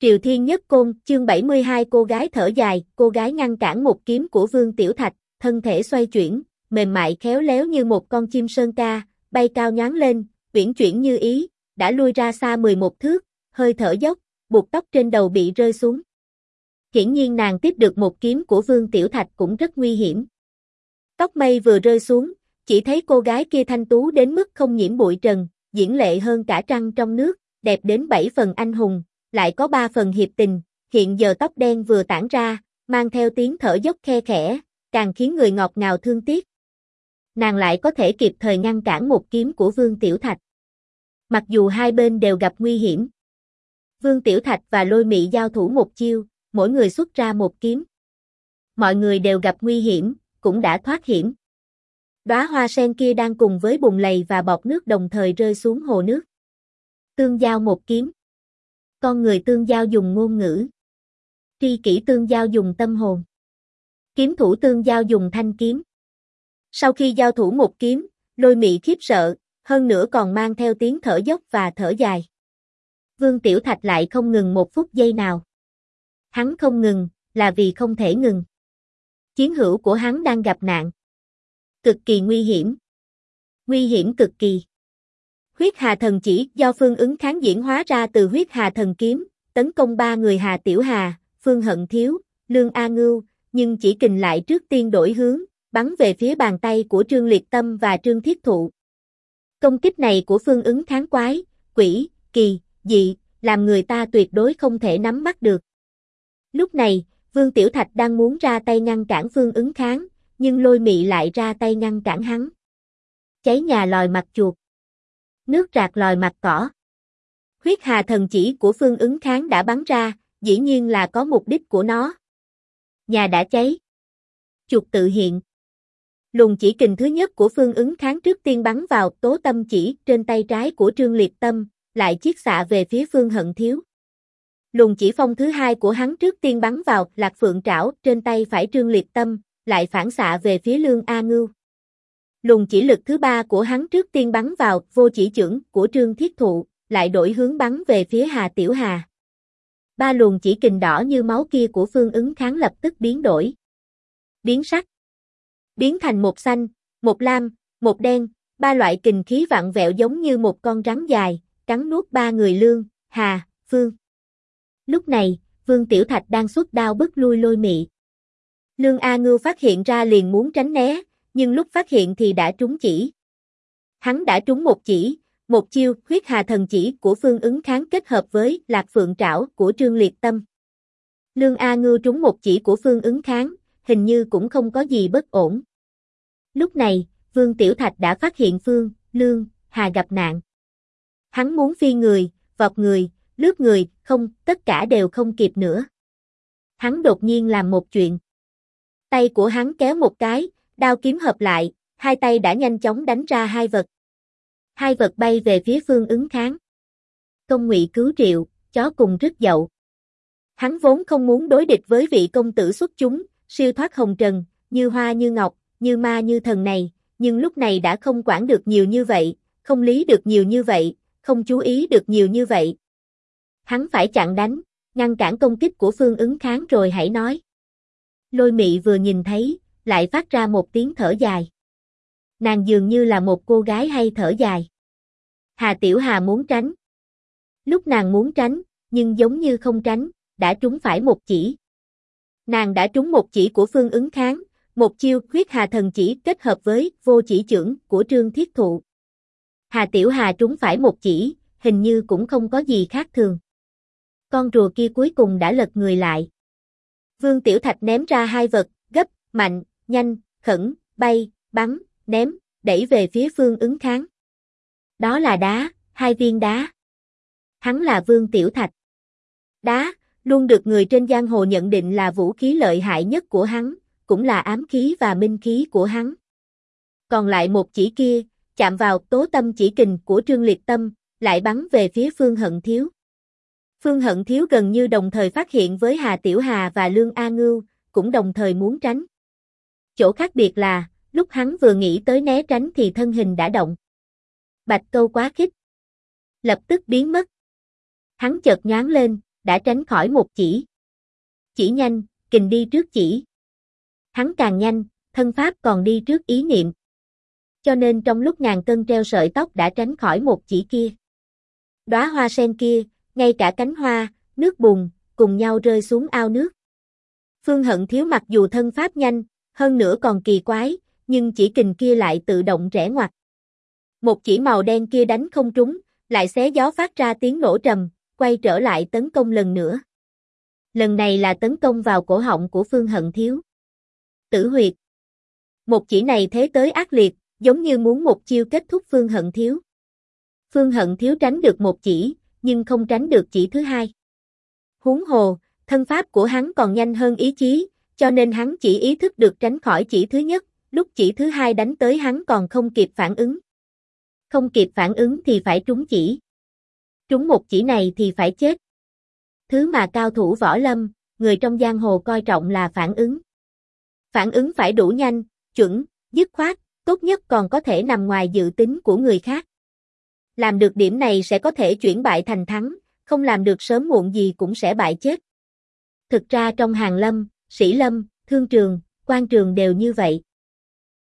Triều Thiên Nhất Côn, chương 72 cô gái thở dài, cô gái ngăn cản một kiếm của Vương Tiểu Thạch, thân thể xoay chuyển, mềm mại khéo léo như một con chim sơn ca, bay cao nhoáng lên, uyển chuyển như ý, đã lui ra xa 11 thước, hơi thở dốc, buộc tóc trên đầu bị rơi xuống. Hiển nhiên nàng tiếp được một kiếm của Vương Tiểu Thạch cũng rất nguy hiểm. Tóc mây vừa rơi xuống, chỉ thấy cô gái kia thanh tú đến mức không nhiễm bụi trần, diễm lệ hơn cả trăng trong nước, đẹp đến 7 phần anh hùng, lại có 3 phần hiệp tình, hiện giờ tóc đen vừa tản ra, mang theo tiếng thở dốc khe khẽ, càng khiến người ngọt ngào thương tiếc. Nàng lại có thể kịp thời ngăn cản một kiếm của Vương Tiểu Thạch. Mặc dù hai bên đều gặp nguy hiểm. Vương Tiểu Thạch và Lôi Mị giao thủ một chiêu, mỗi người xuất ra một kiếm. Mọi người đều gặp nguy hiểm, cũng đã thoát hiểm. Đóa hoa sen kia đang cùng với bùn lầy và bọt nước đồng thời rơi xuống hồ nước. Tương giao một kiếm. Con người tương giao dùng ngôn ngữ. Tri kỷ tương giao dùng tâm hồn. Kiếm thủ tương giao dùng thanh kiếm. Sau khi giao thủ một kiếm, Lôi Mị khiếp sợ, hơn nữa còn mang theo tiếng thở dốc và thở dài. Vương Tiểu Thạch lại không ngừng một phút giây nào. Hắn không ngừng, là vì không thể ngừng. Chiến hữu của hắn đang gặp nạn. Cực kỳ nguy hiểm. Nguy hiểm cực kỳ. Huyết Hà Thần Chỉ do Phương Ứng Kháng diễn hóa ra từ Huyết Hà Thần Kiếm, tấn công 3 người Hà Tiểu Hà, Phương Hận Thiếu, Lương A Ngưu, nhưng chỉ kình lại trước tiên đổi hướng, bắn về phía bàn tay của Trương Liệt Tâm và Trương Thiết Thụ. Công kích này của Phương Ứng Kháng quái, quỷ, kỳ, dị, làm người ta tuyệt đối không thể nắm bắt được. Lúc này, Vương Tiểu Thạch đang muốn ra tay ngăn cản Phương Ứng Kháng, nhưng Lôi Mị lại ra tay ngăn cản hắn. Cháy nhà lòi mặt chuột. Nước rạc lòi mặt cỏ. Huyết Hà Thần Chỉ của Phương Ứng Kháng đã bắn ra, dĩ nhiên là có mục đích của nó. Nhà đã cháy. Chuột tự hiện. Luồng chỉ kình thứ nhất của Phương Ứng Kháng trước tiên bắn vào tố tâm chỉ trên tay trái của Trương Liệt Tâm, lại chiết xạ về phía Phương Hận Thiếu. Luồng chỉ phong thứ hai của hắn trước tiên bắn vào Lạc Phượng Trảo trên tay phải Trương Liệt Tâm, lại phản xạ về phía Lương A Ngưu. Luồng chỉ lực thứ ba của hắn trước tiên bắn vào vô chỉ chưởng của Trương Thiết Thụ, lại đổi hướng bắn về phía Hà Tiểu Hà. 3 luồng chỉ kình đỏ như máu kia của Phương Ứng Kháng lập tức biến đổi. Biến sắc. Biến thành một xanh, một lam, một đen, 3 loại kình khí vặn vẹo giống như một con rắn dài, cắn nuốt 3 người Lương, Hà, Phương. Lúc này, Vương Tiểu Thạch đang xuất đao bức lui Lôi Mị. Lương A Ngưu phát hiện ra liền muốn tránh né, nhưng lúc phát hiện thì đã trúng chỉ. Hắn đã trúng một chỉ, một chiêu Huyết Hà Thần Chỉ của Phương Ứng Kháng kết hợp với Lạc Phượng Trảo của Trương Liệt Tâm. Lương A Ngưu trúng một chỉ của Phương Ứng Kháng, hình như cũng không có gì bất ổn. Lúc này, Vương Tiểu Thạch đã phát hiện Phương, Lương, Hà gặp nạn. Hắn muốn phi người, vọt người, lướt người, không, tất cả đều không kịp nữa. Hắn đột nhiên làm một chuyện. Tay của hắn kéo một cái, đao kiếm hợp lại, hai tay đã nhanh chóng đánh ra hai vật. Hai vật bay về phía Phương Ứng Kháng. Công ngụy cứu triệu, chó cùng rứt dậu. Hắn vốn không muốn đối địch với vị công tử xuất chúng, siêu thoát hồng trần, như hoa như ngọc, như ma như thần này, nhưng lúc này đã không quản được nhiều như vậy, không lý được nhiều như vậy, không chú ý được nhiều như vậy. Hắn phải chặn đánh, ngăn cản công kích của Phương Ứng Kháng rồi hãy nói. Lôi Mị vừa nhìn thấy, lại phát ra một tiếng thở dài. Nàng dường như là một cô gái hay thở dài. Hà Tiểu Hà muốn tránh. Lúc nàng muốn tránh, nhưng giống như không tránh, đã trúng phải một chỉ. Nàng đã trúng một chỉ của Phương Ứng Kháng, một chiêu Huyết Hà Thần Chỉ kết hợp với vô chỉ chưởng của Trương Thiết Thụ. Hà Tiểu Hà trúng phải một chỉ, hình như cũng không có gì khác thường. Con rùa kia cuối cùng đã lật người lại. Vương Tiểu Thạch ném ra hai vật, gấp, mạnh, nhanh, khẩn, bay, bắn, ném, đẩy về phía Phương Ứng Kháng. Đó là đá, 2 viên đá. Hắn là Vương Tiểu Thạch. Đá, luôn được người trên giang hồ nhận định là vũ khí lợi hại nhất của hắn, cũng là ám khí và minh khí của hắn. Còn lại một chỉ kia, chạm vào tố tâm chỉ kình của Trương Liệt Tâm, lại bắn về phía Phương Hận Thiếu. Phương Hận Thiếu gần như đồng thời phát hiện với Hà Tiểu Hà và Lương A Ngưu, cũng đồng thời muốn tránh. Chỗ khác biệt là, lúc hắn vừa nghĩ tới né tránh thì thân hình đã động. Bạch câu quá khích. Lập tức biến mất. Hắn chợt nhoáng lên, đã tránh khỏi một chỉ. Chỉ nhanh, kình đi trước chỉ. Hắn càng nhanh, thân pháp còn đi trước ý niệm. Cho nên trong lúc ngàn cân treo sợi tóc đã tránh khỏi một chỉ kia. Đóa hoa sen kia, ngay cả cánh hoa, nước bùn, cùng nhau rơi xuống ao nước. Phương Hận Thiếu mặc dù thân pháp nhanh, hơn nữa còn kỳ quái, nhưng chỉ kình kia lại tự động rẽ ngoặt. Một chỉ màu đen kia đánh không trúng, lại xé gió phát ra tiếng nổ trầm, quay trở lại tấn công lần nữa. Lần này là tấn công vào cổ họng của Phương Hận Thiếu. Tử huyệt. Một chỉ này thế tới ác liệt, giống như muốn một chiêu kết thúc Phương Hận Thiếu. Phương Hận Thiếu tránh được một chỉ, nhưng không tránh được chỉ thứ hai. Huống hồ, thân pháp của hắn còn nhanh hơn ý chí, cho nên hắn chỉ ý thức được tránh khỏi chỉ thứ nhất, lúc chỉ thứ hai đánh tới hắn còn không kịp phản ứng. Không kịp phản ứng thì phải trúng chỉ. Trúng một chỉ này thì phải chết. Thứ mà cao thủ võ lâm, người trong giang hồ coi trọng là phản ứng. Phản ứng phải đủ nhanh, chuẩn, dứt khoát, tốt nhất còn có thể nằm ngoài dự tính của người khác. Làm được điểm này sẽ có thể chuyển bại thành thắng, không làm được sớm muộn gì cũng sẽ bại chết. Thực ra trong Hàn Lâm, Sĩ Lâm, Thương Trường, Quan Trường đều như vậy.